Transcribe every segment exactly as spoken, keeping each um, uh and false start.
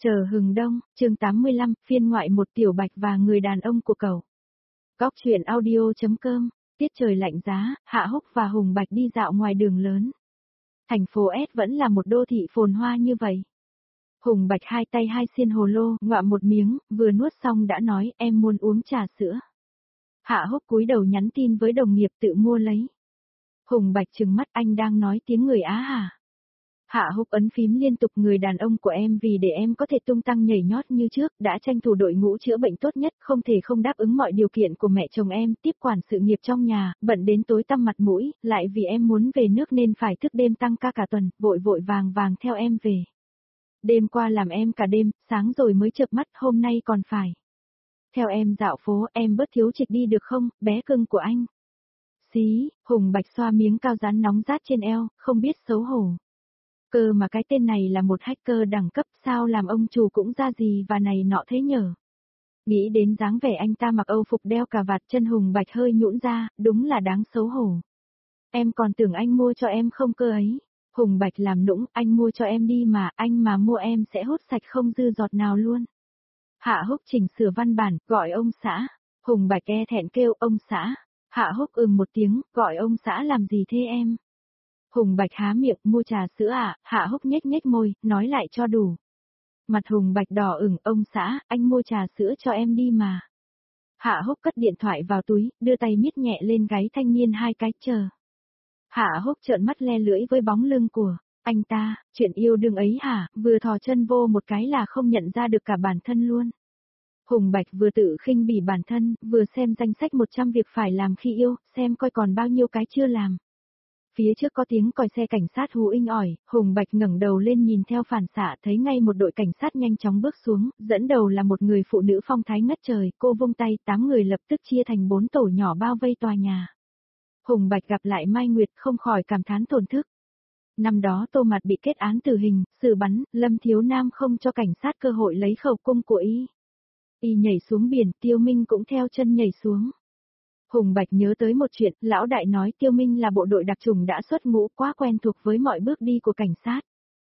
Chờ hừng đông, chương tám mươi lăm, phiên ngoại một Tiểu Bạch và người đàn ông của cậu. Góc truyện audio.com, tiết trời lạnh giá, Hạ Húc và Hùng Bạch đi dạo ngoài đường lớn. Thành phố S vẫn là một đô thị phồn hoa như vậy. Hùng Bạch hai tay hai xiên hồ lô, ngoạm một miếng, vừa nuốt xong đã nói em muốn uống trà sữa. Hạ Húc cúi đầu nhắn tin với đồng nghiệp tự mua lấy. Hùng Bạch trừng mắt, anh đang nói tiếng người Á hả? Hạ Húc ấn phím liên tục, người đàn ông của em vì để em có thể tung tăng nhảy nhót như trước, đã tranh thủ đội ngũ chữa bệnh tốt nhất, không thể không đáp ứng mọi điều kiện của mẹ chồng em, tiếp quản sự nghiệp trong nhà, bận đến tối tăm mặt mũi, lại vì em muốn về nước nên phải thức đêm tăng ca cả tuần, vội vội vàng vàng theo em về. Đêm qua làm em cả đêm, sáng rồi mới chợp mắt, hôm nay còn phải theo em dạo phố, em bớt thiếu trịch đi được không, bé cưng của anh. Xí, Hùng Bạch xoa miếng cao rán nóng rát trên eo, không biết xấu hổ. Cơ mà cái tên này là một hacker đẳng cấp, sao làm ông chủ cũng ra gì và này nọ thế nhở. Nghĩ đến dáng vẻ anh ta mặc âu phục đeo cà vạt, chân Hùng Bạch hơi nhũn ra, đúng là đáng xấu hổ. Em còn tưởng anh mua cho em không cơ ấy. Hùng Bạch làm nũng, anh mua cho em đi mà, anh mà mua em sẽ hút sạch không dư giọt nào luôn. Hạ Húc chỉnh sửa văn bản, gọi ông xã. Hùng Bạch e thẹn kêu ông xã. Hạ Húc ừm một tiếng, gọi ông xã làm gì thế em? Hùng Bạch há miệng, mua trà sữa à? Hạ Húc nhếch nhếch môi, nói lại cho đủ. Mặt Hùng Bạch đỏ ửng, ông xã, anh mua trà sữa cho em đi mà. Hạ Húc cất điện thoại vào túi, đưa tay miết nhẹ lên gáy thanh niên hai cái, chờ. Hạ Húc trợn mắt le lưỡi với bóng lưng của anh ta, chuyện yêu đương ấy hả, vừa thò chân vô một cái là không nhận ra được cả bản thân luôn. Hùng Bạch vừa tự khinh bỉ bản thân, vừa xem danh sách một trăm việc phải làm khi yêu, xem coi còn bao nhiêu cái chưa làm. Phía trước có tiếng còi xe cảnh sát hú inh ỏi, Hùng Bạch ngẩng đầu lên nhìn theo phản xạ, thấy ngay một đội cảnh sát nhanh chóng bước xuống, dẫn đầu là một người phụ nữ phong thái ngất trời, cô vung tay, tám người lập tức chia thành bốn tổ nhỏ bao vây tòa nhà. Hùng Bạch gặp lại Mai Nguyệt không khỏi cảm thán thổn thức. Năm đó Tô Mạt bị kết án tử hình, xử bắn, Lâm Thiếu Nam không cho cảnh sát cơ hội lấy khẩu cung của y. Y nhảy xuống biển, Tiêu Minh cũng theo chân nhảy xuống. Hùng Bạch nhớ tới một chuyện, lão đại nói Tiêu Minh là bộ đội đặc chủng đã xuất ngũ, quá quen thuộc với mọi bước đi của cảnh sát.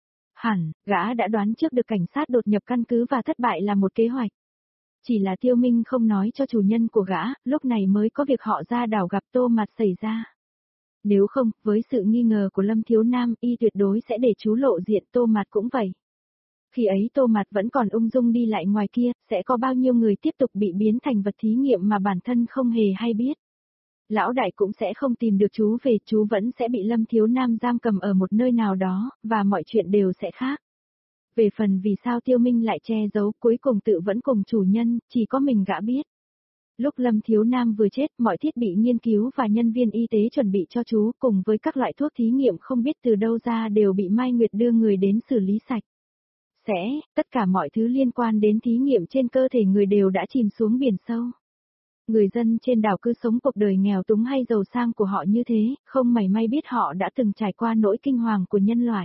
Hẳn, gã đã đoán trước được cảnh sát đột nhập căn cứ và thất bại là một kế hoạch. Chỉ là Tiêu Minh không nói cho chủ nhân của gã, lúc này mới có việc họ ra đảo gặp Tô Mạt xảy ra. Nếu không, với sự nghi ngờ của Lâm Thiếu Nam, y tuyệt đối sẽ để chú lộ diện, Tô Mạt cũng vậy. Khi ấy Tô Mạt vẫn còn ung dung đi lại ngoài kia, sẽ có bao nhiêu người tiếp tục bị biến thành vật thí nghiệm mà bản thân không hề hay biết. Lão đại cũng sẽ không tìm được chú về, chú vẫn sẽ bị Lâm Thiếu Nam giam cầm ở một nơi nào đó, và mọi chuyện đều sẽ khác. Về phần vì sao Tiêu Minh lại che giấu, cuối cùng tự vẫn cùng chủ nhân, chỉ có mình gã biết. Lúc Lâm Thiếu Nam vừa chết, mọi thiết bị nghiên cứu và nhân viên y tế chuẩn bị cho chú, cùng với các loại thuốc thí nghiệm không biết từ đâu ra đều bị Mai Nguyệt đưa người đến xử lý sạch. Sẽ, tất cả mọi thứ liên quan đến thí nghiệm trên cơ thể người đều đã chìm xuống biển sâu. Người dân trên đảo cứ sống cuộc đời nghèo túng hay giàu sang của họ như thế, không mảy may biết họ đã từng trải qua nỗi kinh hoàng của nhân loại.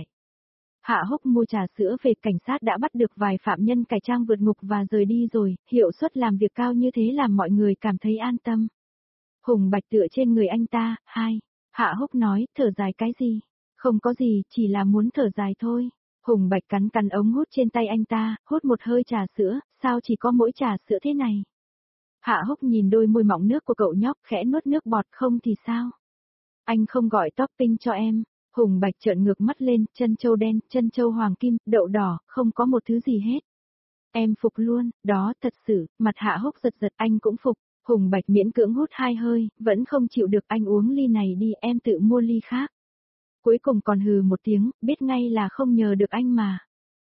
Hạ Húc mua trà sữa về, cảnh sát đã bắt được vài phạm nhân cải trang vượt ngục và rời đi rồi, hiệu suất làm việc cao như thế làm mọi người cảm thấy an tâm. Hùng Bạch tựa trên người anh ta, hai. Hạ Húc nói, thở dài cái gì? Không có gì, chỉ là muốn thở dài thôi. Hùng Bạch cắn cắn ống hút trên tay anh ta, hút một hơi trà sữa, sao chỉ có mỗi trà sữa thế này? Hạ Húc nhìn đôi môi mọng nước của cậu nhóc, khẽ nuốt nước bọt, không thì sao? Anh không gọi topping cho em. Hùng Bạch trợn ngược mắt lên, chân châu đen, chân châu hoàng kim, đậu đỏ, không có một thứ gì hết. Em phục luôn, đó, thật sự, mặt Hạ Húc giật giật, anh cũng phục. Hùng Bạch miễn cưỡng hút hai hơi, vẫn không chịu được, anh uống ly này đi, em tự mua ly khác. Cuối cùng còn hừ một tiếng, biết ngay là không nhờ được anh mà.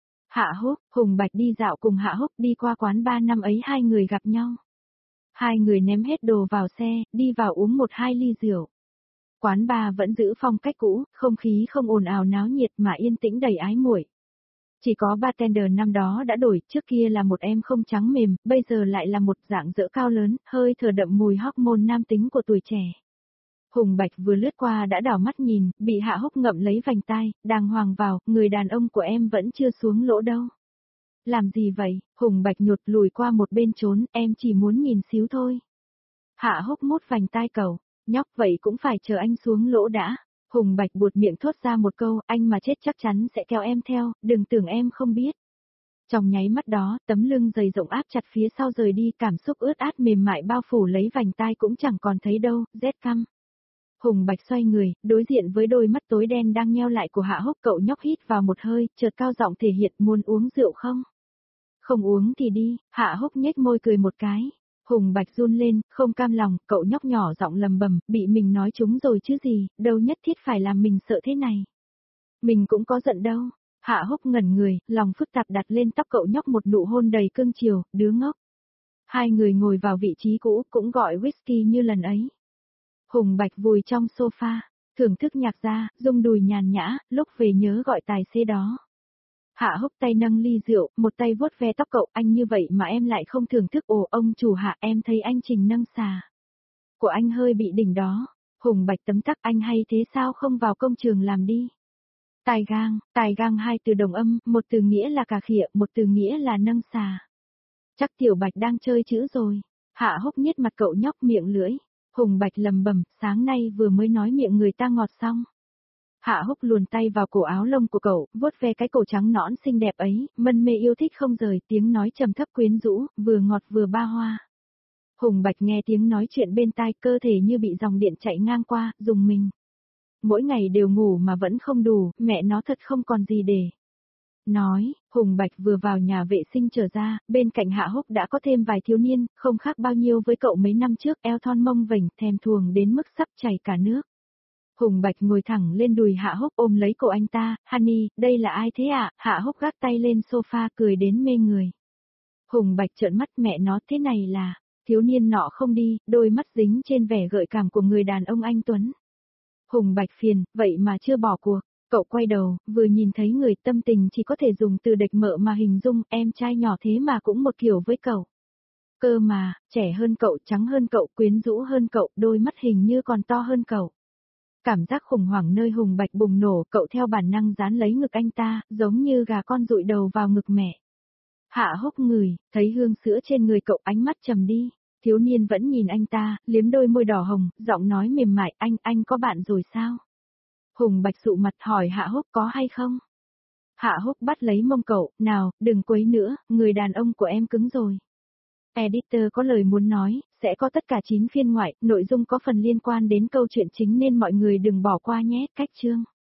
Hạ Húc, Hùng Bạch đi dạo cùng Hạ Húc, đi qua quán ba năm ấy hai người gặp nhau. Hai người ném hết đồ vào xe, đi vào uống một hai ly rượu. Quán bar vẫn giữ phong cách cũ, không khí không ồn ào náo nhiệt mà yên tĩnh đầy ái muội. Chỉ có bartender năm đó đã đổi, trước kia là một em không trắng mềm, bây giờ lại là một dạng dỡ cao lớn, hơi thở đậm mùi hormone nam tính của tuổi trẻ. Hùng Bạch vừa lướt qua đã đảo mắt nhìn, bị Hạ Húc ngậm lấy vành tai, đàng hoàng vào, người đàn ông của em vẫn chưa xuống lỗ đâu. Làm gì vậy? Hùng Bạch nhột lùi qua một bên trốn, em chỉ muốn nhìn xíu thôi. Hạ Húc mút vành tai cậu, nhóc vậy cũng phải chờ anh xuống lỗ đã. Hùng Bạch buột miệng thốt ra một câu, anh mà chết chắc chắn sẽ kéo em theo, đừng tưởng em không biết. Trong nháy mắt đó, tấm lưng dày rộng áp chặt phía sau rời đi, cảm xúc ướt át mềm mại bao phủ lấy vành tai cũng chẳng còn thấy đâu, rét căm. Hùng Bạch xoay người, đối diện với đôi mắt tối đen đang nheo lại của Hạ Húc, cậu nhóc hít vào một hơi, chợt cao giọng thể hiện muốn uống rượu không? Không uống thì đi, Hạ Húc nhếch môi cười một cái. Hùng Bạch run lên, không cam lòng, cậu nhóc nhỏ giọng lầm bầm, bị mình nói trúng rồi chứ gì, đâu nhất thiết phải làm mình sợ thế này. Mình cũng có giận đâu. Hạ Húc ngẩn người, lòng phức tạp đặt lên tóc cậu nhóc một nụ hôn đầy cưng chiều, đứa ngốc. Hai người ngồi vào vị trí cũ, cũng gọi whisky như lần ấy. Hùng Bạch vùi trong sofa, thưởng thức nhạc ra, rung đùi nhàn nhã, lúc về nhớ gọi tài xế đó. Hạ Húc tay nâng ly rượu, một tay vuốt ve tóc cậu, anh như vậy mà em lại không thưởng thức. Ồ ông chủ Hạ, em thấy anh trình nâng xà của anh hơi bị đỉnh đó. Hùng Bạch tấm tắc, anh hay thế sao không vào công trường làm đi. Tài gang, tài gang hai từ đồng âm, một từ nghĩa là cà khịa, một từ nghĩa là nâng xà. Chắc Tiểu Bạch đang chơi chữ rồi. Hạ Húc nhếch mặt cậu nhóc miệng lưỡi. Hùng Bạch lầm bầm, sáng nay vừa mới nói miệng người ta ngọt xong. Hạ Húc luồn tay vào cổ áo lông của cậu, vuốt ve cái cổ trắng nõn xinh đẹp ấy, mân mê yêu thích không rời, tiếng nói trầm thấp quyến rũ, vừa ngọt vừa ba hoa. Hùng Bạch nghe tiếng nói chuyện bên tai, cơ thể như bị dòng điện chạy ngang qua, rùng mình. Mỗi ngày đều ngủ mà vẫn không đủ, mẹ nó thật không còn gì để nói. Hùng Bạch vừa vào nhà vệ sinh trở ra, bên cạnh Hạ Húc đã có thêm vài thiếu niên, không khác bao nhiêu với cậu mấy năm trước, eo thon mông vểnh, thèm thuồng đến mức sắp chảy cả nước. Hùng Bạch ngồi thẳng lên đùi Hạ Húc ôm lấy cổ anh ta, Honey, đây là ai thế ạ? À? Hạ Húc gác tay lên sofa cười đến mê người. Hùng Bạch trợn mắt, mẹ nó, thế này là, thiếu niên nọ không đi, đôi mắt dính trên vẻ gợi cảm của người đàn ông anh Tuấn. Hùng Bạch phiền, vậy mà chưa bỏ cuộc. Cậu quay đầu, vừa nhìn thấy người, tâm tình chỉ có thể dùng từ đệch mợ mà hình dung, em trai nhỏ thế mà cũng một kiểu với cậu. Cơ mà, trẻ hơn cậu, trắng hơn cậu, quyến rũ hơn cậu, đôi mắt hình như còn to hơn cậu. Cảm giác khủng hoảng nơi Hùng Bạch bùng nổ, cậu theo bản năng dán lấy ngực anh ta, giống như gà con dụi đầu vào ngực mẹ. Hạ Húc ngửi, thấy hương sữa trên người cậu, ánh mắt trầm đi. Thiếu niên vẫn nhìn anh ta, liếm đôi môi đỏ hồng, giọng nói mềm mại, anh, anh có bạn rồi sao? Hùng Bạch sụ mặt hỏi Hạ Húc có hay không? Hạ Húc bắt lấy mông cậu, nào, đừng quấy nữa, người đàn ông của em cứng rồi. Editor có lời muốn nói, sẽ có tất cả chín phiên ngoại, nội dung có phần liên quan đến câu chuyện chính nên mọi người đừng bỏ qua nhé, cách chương.